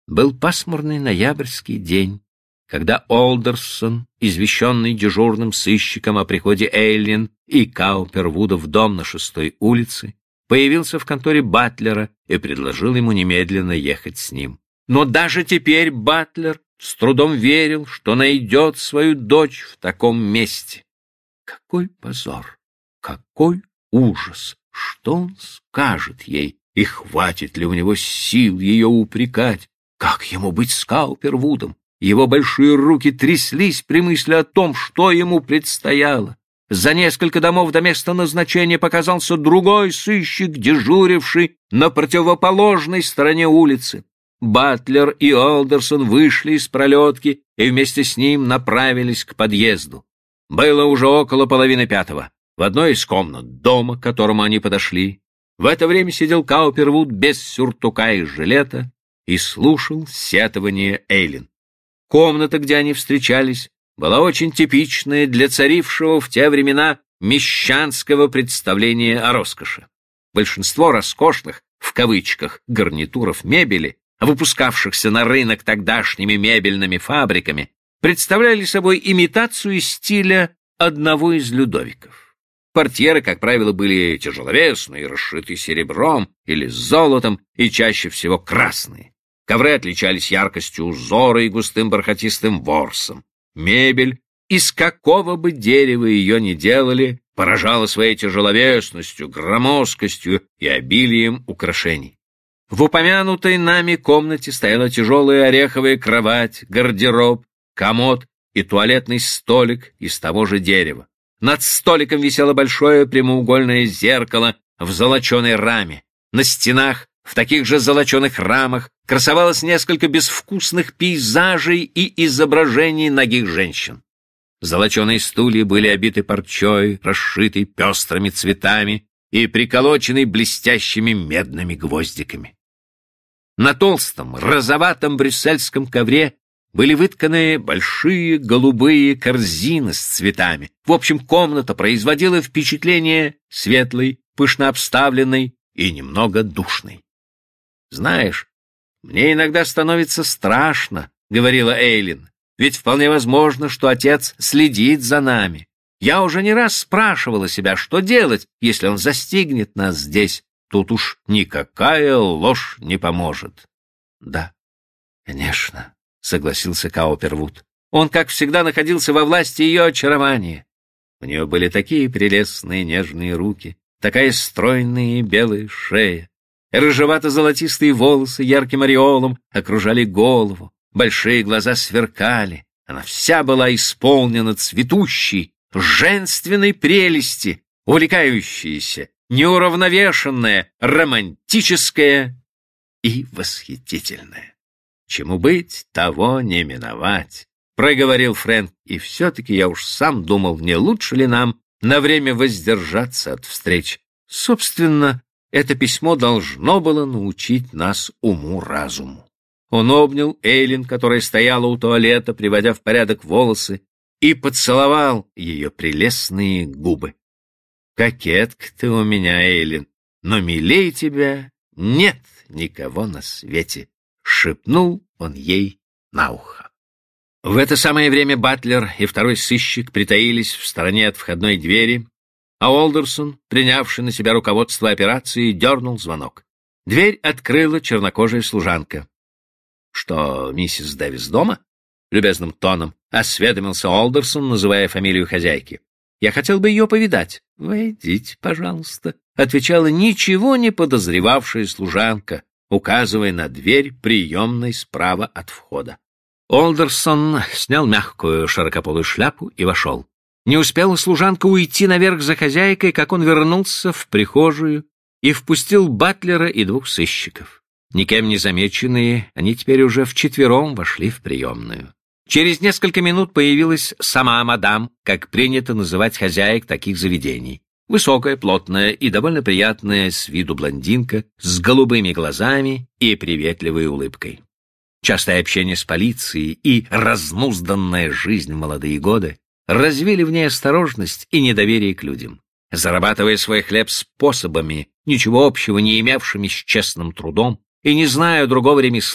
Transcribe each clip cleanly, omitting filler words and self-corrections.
Был пасмурный ноябрьский день, когда Олдерсон, извещенный дежурным сыщиком о приходе Эйлин и Каупервуда в дом на 6-й улице, появился в конторе Батлера и предложил ему немедленно ехать с ним. Но даже теперь Батлер с трудом верил, что найдет свою дочь в таком месте. Какой позор! Какой ужас! Что он скажет ей? И хватит ли у него сил ее упрекать? Как ему быть с Каупервудом? Его большие руки тряслись при мысли о том, что ему предстояло. За несколько домов до места назначения показался другой сыщик, дежуривший на противоположной стороне улицы. Батлер и Олдерсон вышли из пролетки и вместе с ним направились к подъезду. Было уже около 4:30. В одной из комнат дома, к которому они подошли, в это время сидел Каупервуд без сюртука и жилета и слушал сетование Эйлин. Комната, где они встречались, была очень типичная для царившего в те времена мещанского представления о роскоши. Большинство роскошных, в кавычках, гарнитуров мебели, выпускавшихся на рынок тогдашними мебельными фабриками, представляли собой имитацию стиля одного из Людовиков. Портьеры, как правило, были тяжеловесные, расшиты серебром или золотом и чаще всего красные. Ковры отличались яркостью узора и густым бархатистым ворсом. Мебель, из какого бы дерева ее ни делали, поражала своей тяжеловесностью, громоздкостью и обилием украшений. В упомянутой нами комнате стояла тяжелая ореховая кровать, гардероб, комод и туалетный столик из того же дерева. Над столиком висело большое прямоугольное зеркало в золоченой раме. На стенах в таких же золоченых рамах красовалось несколько безвкусных пейзажей и изображений нагих женщин. Золоченые стулья были обиты парчой, расшитой пестрыми цветами и приколочены блестящими медными гвоздиками. На толстом, розоватом брюссельском ковре были вытканы большие голубые корзины с цветами. В общем, комната производила впечатление светлой, пышно обставленной и немного душной. «Знаешь, мне иногда становится страшно», — говорила Эйлин, «ведь вполне возможно, что отец следит за нами. Я уже не раз спрашивала себя, что делать, если он застигнет нас здесь. Тут уж никакая ложь не поможет». «Да, конечно», — согласился Каупервуд. Он, как всегда, находился во власти ее очарования. У нее были такие прелестные нежные руки, такая стройная и белая шея. Рыжевато-золотистые волосы ярким ореолом окружали голову, большие глаза сверкали. Она вся была исполнена цветущей, женственной прелести, увлекающаяся, неуравновешенная, романтическая и восхитительная. «Чему быть, того не миновать», — проговорил Фрэнк, «и все-таки я уж сам думал, не лучше ли нам на время воздержаться от встреч. Собственно, это письмо должно было научить нас уму-разуму». Он обнял Эйлин, которая стояла у туалета, приводя в порядок волосы, и поцеловал ее прелестные губы. «Кокетка ты у меня, Эйлин, но милей тебя нет никого на свете», — шепнул он ей на ухо. В это самое время Батлер и второй сыщик притаились в стороне от входной двери, а Олдерсон, принявший на себя руководство операцией, дернул звонок. Дверь открыла чернокожая служанка. «Что, миссис Дэвис дома?» — любезным тоном осведомился Олдерсон, называя фамилию хозяйки. «Я хотел бы ее повидать». «Войдите, пожалуйста», — отвечала ничего не подозревавшая служанка, указывая на дверь приемной справа от входа. Олдерсон снял мягкую широкополую шляпу и вошел. Не успела служанка уйти наверх за хозяйкой, как он вернулся в прихожую и впустил Батлера и двух сыщиков. Никем не замеченные, они теперь уже вчетвером вошли в приемную. Через несколько минут появилась сама мадам, как принято называть хозяек таких заведений. Высокая, плотная и довольно приятная с виду блондинка с голубыми глазами и приветливой улыбкой. Частое общение с полицией и разнузданная жизнь в молодые годы развили в ней осторожность и недоверие к людям. Зарабатывая свой хлеб способами, ничего общего не имевшими с честным трудом, и не зная другого ремесла,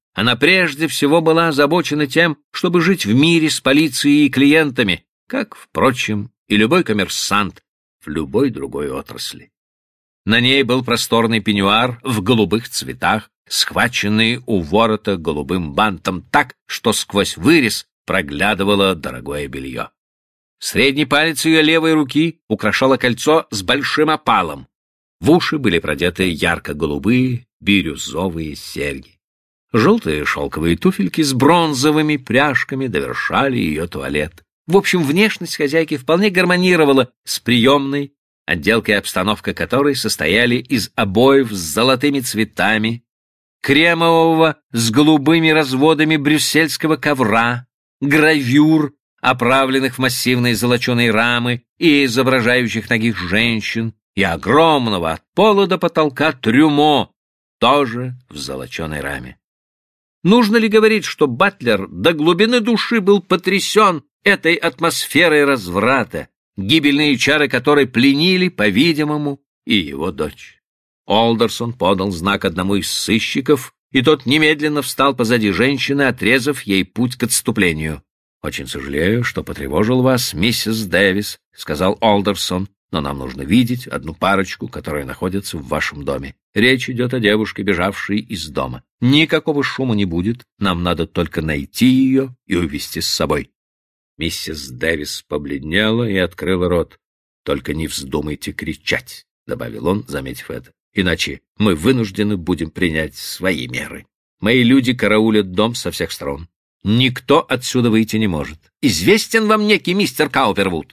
Она прежде всего была озабочена тем, чтобы жить в мире с полицией и клиентами, как, впрочем, и любой коммерсант в любой другой отрасли. На ней был просторный пеньюар в голубых цветах, схваченный у ворота голубым бантом так, что сквозь вырез проглядывало дорогое белье. Средний палец ее левой руки украшало кольцо с большим опалом. В уши были продеты ярко-голубые бирюзовые серьги. Желтые шелковые туфельки с бронзовыми пряжками довершали ее туалет. В общем, внешность хозяйки вполне гармонировала с приемной, отделка и обстановка которой состояли из обоев с золотыми цветами, кремового с голубыми разводами брюссельского ковра, гравюр, оправленных в массивные золоченые рамы и изображающих нагих женщин, и огромного от пола до потолка трюмо, тоже в золоченой раме. Нужно ли говорить, что Батлер до глубины души был потрясен этой атмосферой разврата, гибельные чары которой пленили, по-видимому, и его дочь? Олдерсон подал знак одному из сыщиков, и тот немедленно встал позади женщины, отрезав ей путь к отступлению. «Очень сожалею, что потревожил вас, миссис Дэвис», — сказал Олдерсон, «но нам нужно видеть одну парочку, которая находится в вашем доме. Речь идет о девушке, бежавшей из дома. Никакого шума не будет, нам надо только найти ее и увезти с собой». Миссис Дэвис побледнела и открыла рот. «Только не вздумайте кричать», — добавил он, заметив это, «иначе мы вынуждены будем принять свои меры. Мои люди караулят дом со всех сторон. Никто отсюда выйти не может. Известен вам некий мистер Каупервуд?»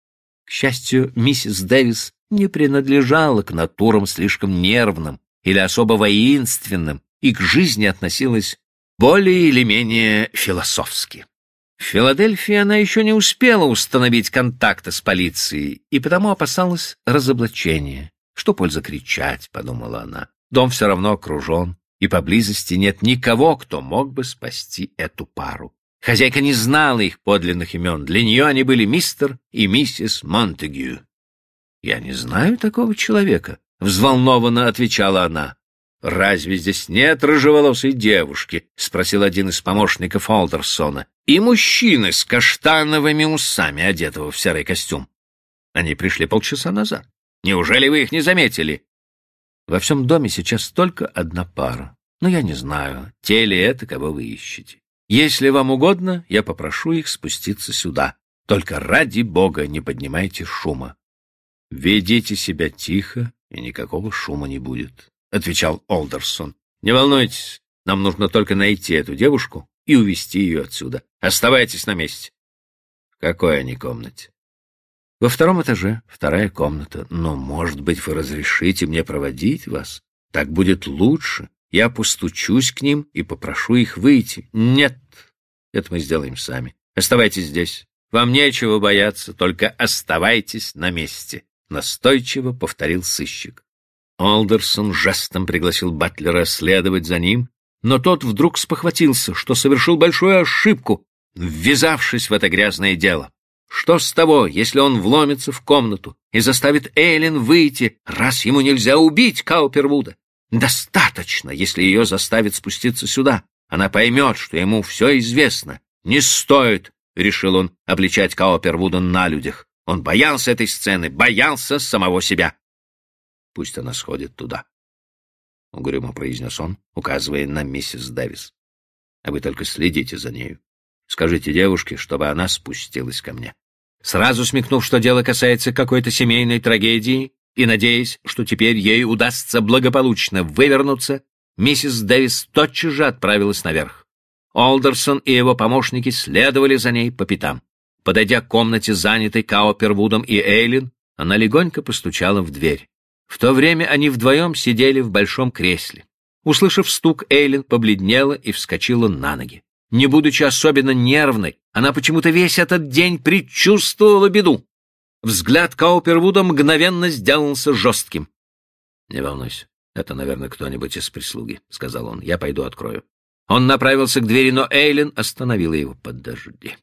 К счастью, миссис Дэвис не принадлежала к натурам слишком нервным или особо воинственным и к жизни относилась более или менее философски. В Филадельфии она еще не успела установить контакты с полицией и потому опасалась разоблачения. «Что польза кричать?» — подумала она. «Дом все равно окружен, и поблизости нет никого, кто мог бы спасти эту пару». Хозяйка не знала их подлинных имен. Для нее они были мистер и миссис Монтегю. «Я не знаю такого человека», — взволнованно отвечала она. «Разве здесь нет рыжеволосой девушки?» — спросил один из помощников Олдерсона. «И мужчины с каштановыми усами, одетого в серый костюм. Они пришли полчаса назад. Неужели вы их не заметили?» «Во всем доме сейчас только одна пара. Но я не знаю, те ли это, кого вы ищете. Если вам угодно, я попрошу их спуститься сюда. Только ради бога не поднимайте шума». «Ведите себя тихо, и никакого шума не будет», — отвечал Олдерсон. «Не волнуйтесь, нам нужно только найти эту девушку и увезти ее отсюда. Оставайтесь на месте». «В какой они комнате?» «Во втором этаже, вторая комната. Но, может быть, вы разрешите мне проводить вас? Так будет лучше. Я постучусь к ним и попрошу их выйти». «Нет, это мы сделаем сами. Оставайтесь здесь. Вам нечего бояться, только оставайтесь на месте», — настойчиво повторил сыщик. Олдерсон жестом пригласил Батлера следовать за ним, но тот вдруг спохватился, что совершил большую ошибку, ввязавшись в это грязное дело. Что с того, если он вломится в комнату и заставит Эйлин выйти, раз ему нельзя убить Каупервуда? Достаточно, если ее заставит спуститься сюда. Она поймет, что ему все известно. «Не стоит», — решил он, — обличать Каупервуда на людях. Он боялся этой сцены, боялся самого себя. «Пусть она сходит туда», — угрюмо произнес он, указывая на миссис Дэвис. «А вы только следите за нею. Скажите девушке, чтобы она спустилась ко мне». Сразу смекнув, что дело касается какой-то семейной трагедии, и надеясь, что теперь ей удастся благополучно вывернуться, миссис Дэвис тотчас же отправилась наверх. Олдерсон и его помощники следовали за ней по пятам. Подойдя к комнате, занятой Каупервудом и Эйлин, она легонько постучала в дверь. В то время они вдвоем сидели в большом кресле. Услышав стук, Эйлин побледнела и вскочила на ноги. Не будучи особенно нервной, она почему-то весь этот день предчувствовала беду. Взгляд Каупервуда мгновенно сделался жестким. «Не волнуйся, это, наверное, кто-нибудь из прислуги», — сказал он. «Я пойду открою». Он направился к двери, но Эйлин остановила его. «Подожди».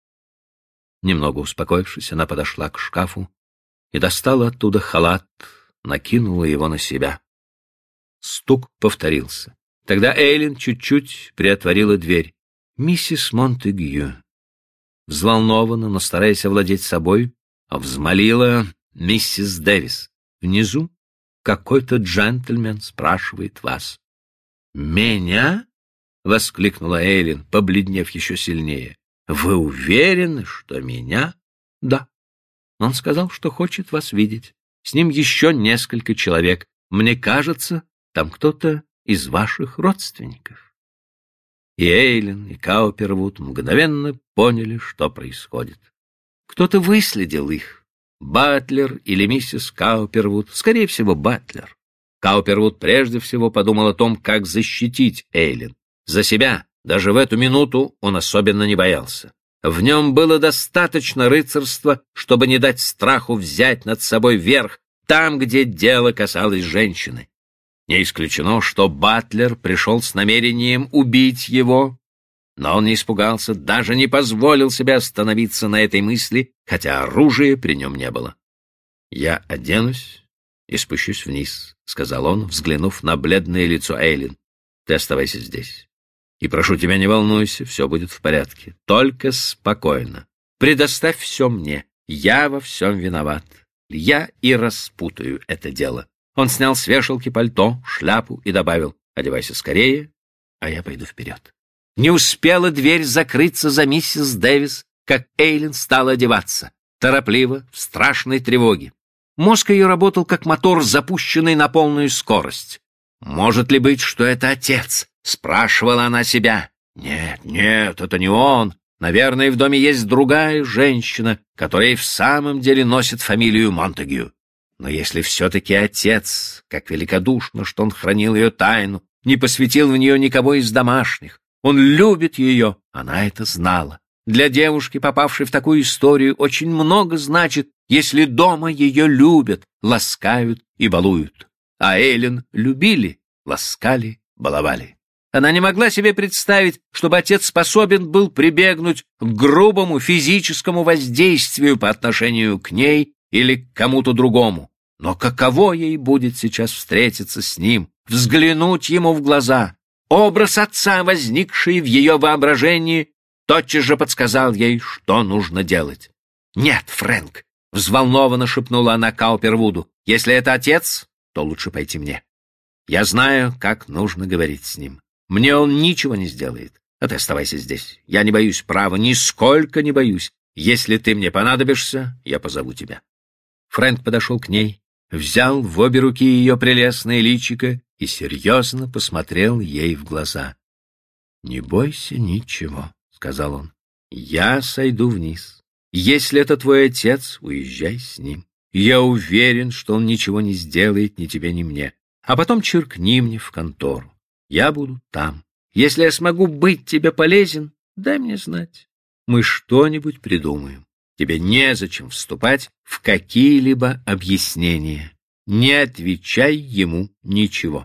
Немного успокоившись, она подошла к шкафу и достала оттуда халат, накинула его на себя. Стук повторился. Тогда Эйлин чуть-чуть приотворила дверь. Миссис Монтегю, взволнованно, но стараясь овладеть собой, взмолила миссис Дэвис. Внизу какой-то джентльмен спрашивает вас. «Меня?» — воскликнула Эйлин, побледнев еще сильнее. «Вы уверены, что меня?» «Да. Он сказал, что хочет вас видеть. С ним еще несколько человек. Мне кажется, там кто-то из ваших родственников». И Эйлин, и Каупервуд мгновенно поняли, что происходит. Кто-то выследил их. Батлер или миссис Каупервуд, скорее всего, Батлер. Каупервуд прежде всего подумал о том, как защитить Эйлин. За себя, даже в эту минуту, он особенно не боялся. В нем было достаточно рыцарства, чтобы не дать страху взять над собой верх там, где дело касалось женщины. Не исключено, что Батлер пришел с намерением убить его, но он не испугался, даже не позволил себе остановиться на этой мысли, хотя оружия при нем не было. «Я оденусь и спущусь вниз», — сказал он, взглянув на бледное лицо Эйлин. «Ты оставайся здесь. И прошу тебя, не волнуйся, все будет в порядке. Только спокойно. Предоставь все мне. Я во всем виноват. Я и распутаю это дело». Он снял с вешалки пальто, шляпу и добавил: «Одевайся скорее, а я пойду вперед». Не успела дверь закрыться за миссис Дэвис, как Эйлин стала одеваться, торопливо, в страшной тревоге. Мозг ее работал как мотор, запущенный на полную скорость. «Может ли быть, что это отец?» — спрашивала она себя. «Нет, нет, это не он. Наверное, в доме есть другая женщина, которая в самом деле носит фамилию Монтегю. Но если все-таки отец, как великодушно, что он хранил ее тайну, не посвятил в нее никого из домашних, он любит ее, она это знала. Для девушки, попавшей в такую историю, очень много значит, если дома ее любят, ласкают и балуют. А Эйлин любили, ласкали, баловали. Она не могла себе представить, чтобы отец способен был прибегнуть к грубому физическому воздействию по отношению к ней или к кому-то другому. Но каково ей будет сейчас встретиться с ним, взглянуть ему в глаза? Образ отца, возникший в ее воображении, тотчас же подсказал ей, что нужно делать. «Нет, Фрэнк», — взволнованно шепнула она Каупервуду, — «если это отец, то лучше пойти мне. Я знаю, как нужно говорить с ним. Мне он ничего не сделает. А ты оставайся здесь. Я не боюсь, право, нисколько не боюсь. Если ты мне понадобишься, я позову тебя». Фрэнк подошел к ней, взял в обе руки ее прелестное личико и серьезно посмотрел ей в глаза. «Не бойся ничего», — сказал он. «Я сойду вниз. Если это твой отец, уезжай с ним. Я уверен, что он ничего не сделает ни тебе, ни мне. А потом черкни мне в контору. Я буду там. Если я смогу быть тебе полезен, дай мне знать. Мы что-нибудь придумаем. Тебе незачем вступать в какие-либо объяснения. Не отвечай ему ничего».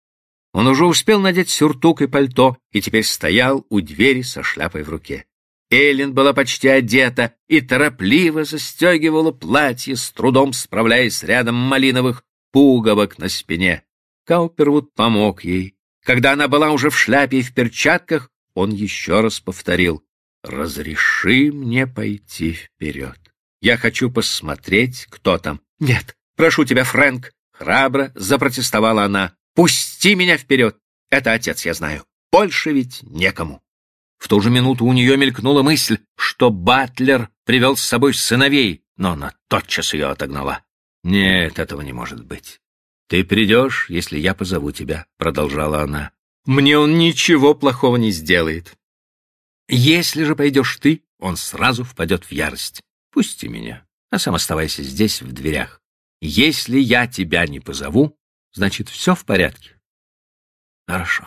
Он уже успел надеть сюртук и пальто и теперь стоял у двери со шляпой в руке. Эйлин была почти одета и торопливо застегивала платье, с трудом справляясь с рядом малиновых пуговок на спине. Каупервуд помог ей. Когда она была уже в шляпе и в перчатках, он еще раз повторил: «Разреши мне пойти вперед. Я хочу посмотреть, кто там». «Нет, прошу тебя, Фрэнк», — храбро запротестовала она. «Пусти меня вперед. Это отец, я знаю. Больше ведь некому». В ту же минуту у нее мелькнула мысль, что Батлер привел с собой сыновей, но она тотчас ее отогнала. «Нет, этого не может быть. Ты придешь, если я позову тебя», — продолжала она. «Мне он ничего плохого не сделает. Если же пойдешь ты, он сразу впадет в ярость. Пусти меня, а сам оставайся здесь, в дверях. Если я тебя не позову, значит, все в порядке». «Хорошо».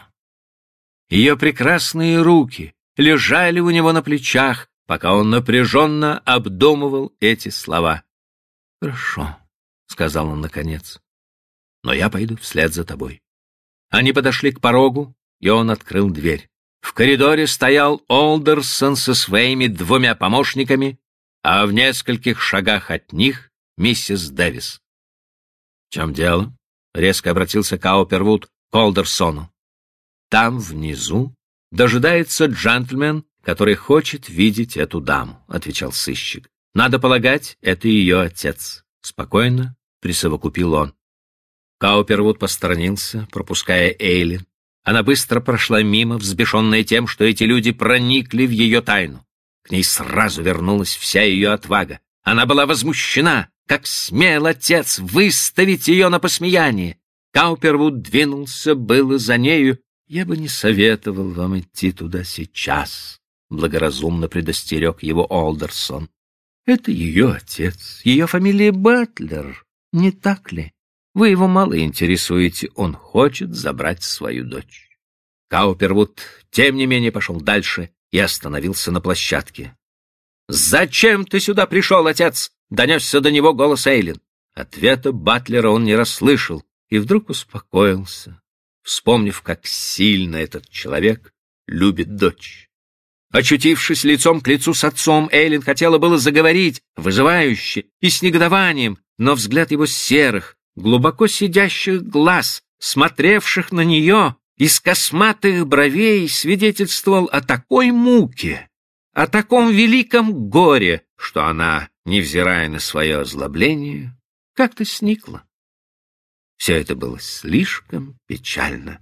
Ее прекрасные руки лежали у него на плечах, пока он напряженно обдумывал эти слова. «Хорошо», — сказал он наконец, — «но я пойду вслед за тобой». Они подошли к порогу, и он открыл дверь. В коридоре стоял Олдерсон со своими 2 помощниками, а в нескольких шагах от них миссис Дэвис. «В чем дело?» — резко обратился Каупервуд к Олдерсону. там, внизу, дожидается джентльмен, который хочет видеть эту даму», — отвечал сыщик. «Надо полагать, это ее отец», — спокойно присовокупил он. Каупервуд посторонился, пропуская Эйлин. Она быстро прошла мимо, взбешенная тем, что эти люди проникли в ее тайну. К ней сразу вернулась вся ее отвага. Она была возмущена, как смел отец выставить ее на посмеяние. Каупервуд двинулся было за нею. «Я бы не советовал вам идти туда сейчас», — благоразумно предостерег его Олдерсон. «Это ее отец, ее фамилия Батлер, не так ли? Вы его мало интересуете, он хочет забрать свою дочь». Каупервуд, тем не менее, пошел дальше и остановился на площадке. «Зачем ты сюда пришел, отец?» — донесся до него голос Эйлин. Ответа Батлера он не расслышал и вдруг успокоился, вспомнив, как сильно этот человек любит дочь. Очутившись лицом к лицу с отцом, Эйлин хотела было заговорить, вызывающе и с негодованием, но взгляд его серых, глубоко сидящих глаз, смотревших на нее из косматых бровей, свидетельствовал о такой муке, о таком великом горе, что она, невзирая на свое озлобление, как-то сникла. Все это было слишком печально.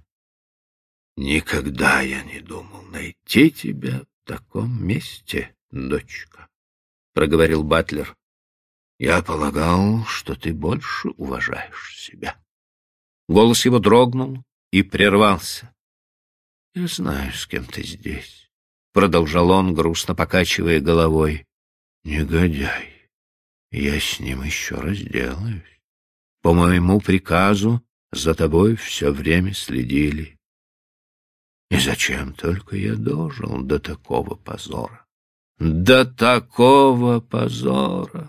«Никогда я не думал найти тебя в таком месте, дочка», — проговорил Батлер. «Я полагал, что ты больше уважаешь себя». Голос его дрогнул и прервался. «Я знаю, с кем ты здесь», — продолжал он, грустно покачивая головой. «Негодяй, я с ним еще разделаюсь. По моему приказу за тобой все время следили. И зачем только я дожил до такого позора? До такого позора!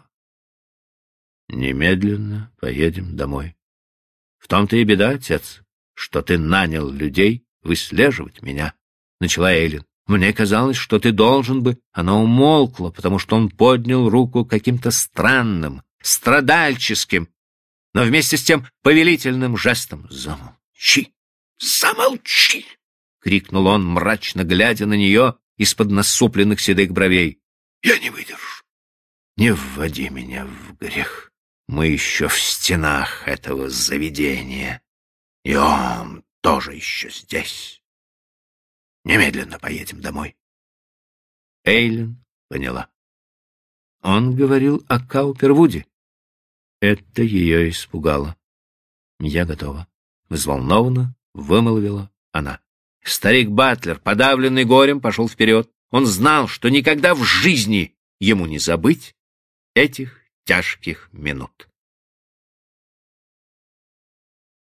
Немедленно поедем домой. В том-то и беда, отец, что ты нанял людей выслеживать меня, — начала Эйлин. Мне казалось, что ты должен бы... Она умолкла, потому что он поднял руку каким-то странным, страдальческим, но вместе с тем повелительным жестом. «Замолчи! Замолчи!» — крикнул он, мрачно глядя на нее из-под насупленных седых бровей. «Я не выдержу. Не вводи меня в грех. Мы еще в стенах этого заведения, и он тоже еще здесь. Немедленно поедем домой». Эйлин поняла. Он говорил о Каупервуде. Это ее испугало. «Я готова», — взволнованно вымолвила она. Старик Батлер, подавленный горем, пошел вперед. Он знал, что никогда в жизни ему не забыть этих тяжких минут.